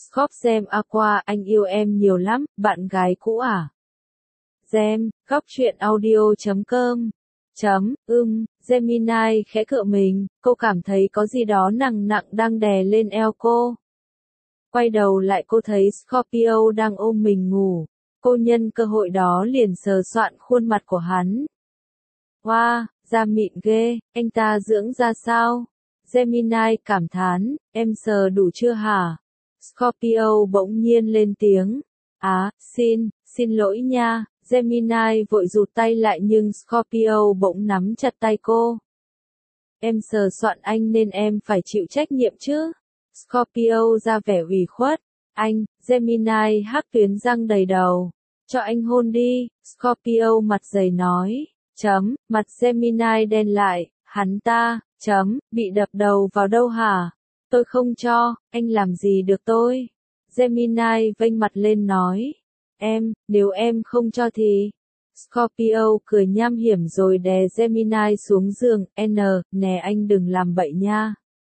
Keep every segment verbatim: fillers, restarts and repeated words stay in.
Scorp Gem Aqua, anh yêu em nhiều lắm, bạn gái cũ à? Gem, góc truyện audio chấm com. Chấm, ưm, Gemini khẽ cựa mình, cô cảm thấy có gì đó nặng nặng đang đè lên eo cô. Quay đầu lại cô thấy Scorpio đang ôm mình ngủ. Cô nhân cơ hội đó liền sờ soạn khuôn mặt của hắn. Wow, da mịn ghê, anh ta dưỡng da sao? Gemini cảm thán, em sờ đủ chưa hả? Scorpio bỗng nhiên lên tiếng. Á, xin, xin lỗi nha. Gemini vội rụt tay lại nhưng Scorpio bỗng nắm chặt tay cô. Em sờ soạn anh nên em phải chịu trách nhiệm chứ. Scorpio ra vẻ ủy khuất. Anh, Gemini hắc tuyến răng đầy đầu. Cho anh hôn đi, Scorpio mặt dày nói. Chấm, mặt Gemini đen lại, hắn ta, chấm, bị đập đầu vào đâu hả? Tôi không cho, anh làm gì được tôi? Gemini vênh mặt lên nói. Em, nếu em không cho thì... Scorpio cười nham hiểm rồi đè Gemini xuống giường, N, nè anh đừng làm bậy nha.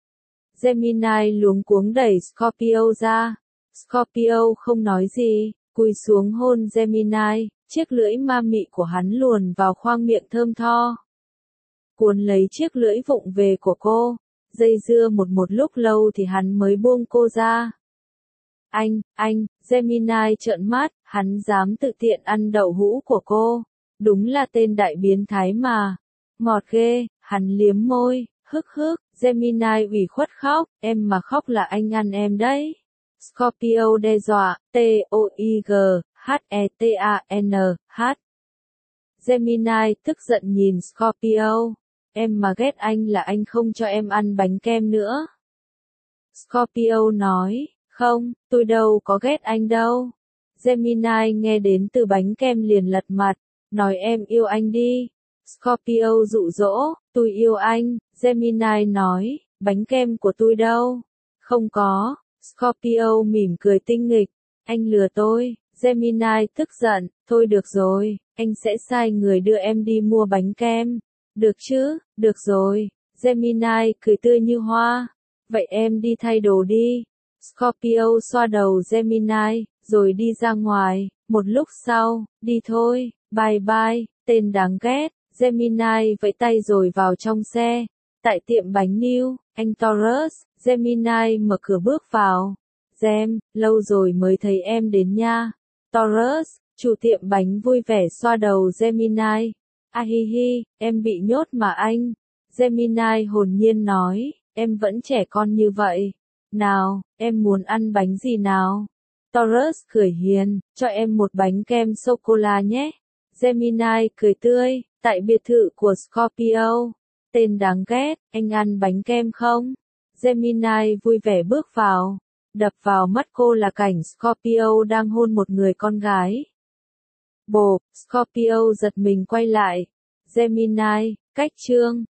Gemini luống cuống đẩy Scorpio ra. Scorpio không nói gì, cúi xuống hôn Gemini, chiếc lưỡi ma mị của hắn luồn vào khoang miệng thơm tho. Cuốn lấy chiếc lưỡi vụng về của cô, dây dưa một một lúc lâu thì hắn mới buông cô ra. Anh, anh, Gemini trợn mắt, hắn dám tự tiện ăn đậu hũ của cô. Đúng là tên đại biến thái mà. Ngọt ghê, hắn liếm môi, hức hức, Gemini ủy khuất khóc, em mà khóc là anh ăn em đấy. Scorpio đe dọa, T O I G, H E T A N, H. Gemini tức giận nhìn Scorpio, em mà ghét anh là anh không cho em ăn bánh kem nữa. Scorpio nói, không, tôi đâu có ghét anh đâu. Gemini nghe đến từ bánh kem liền lật mặt, nói em yêu anh đi. Scorpio dụ dỗ, tôi yêu anh. Gemini nói, bánh kem của tôi đâu? Không có. Scorpio mỉm cười tinh nghịch, anh lừa tôi. Gemini tức giận, thôi được rồi, anh sẽ sai người đưa em đi mua bánh kem. Được chứ, được rồi. Gemini cười tươi như hoa. Vậy em đi thay đồ đi. Scorpio xoa đầu Gemini, rồi đi ra ngoài. Một lúc sau, đi thôi, bye bye, tên đáng ghét. Gemini vẫy tay rồi vào trong xe. Tại tiệm bánh New, anh Taurus, Gemini mở cửa bước vào. Gem, lâu rồi mới thấy em đến nha. Taurus, chủ tiệm bánh vui vẻ xoa đầu Gemini. A hi hi, em bị nhốt mà anh. Gemini hồn nhiên nói, em vẫn trẻ con như vậy. Nào, em muốn ăn bánh gì nào? Taurus cười hiền, cho em một bánh kem sô-cô-la nhé. Gemini cười tươi, tại biệt thự của Scorpio. Tên đáng ghét, anh ăn bánh kem không? Gemini vui vẻ bước vào. Đập vào mắt cô là cảnh Scorpio đang hôn một người con gái. Bộp, Scorpio giật mình quay lại. Gemini, cách chương.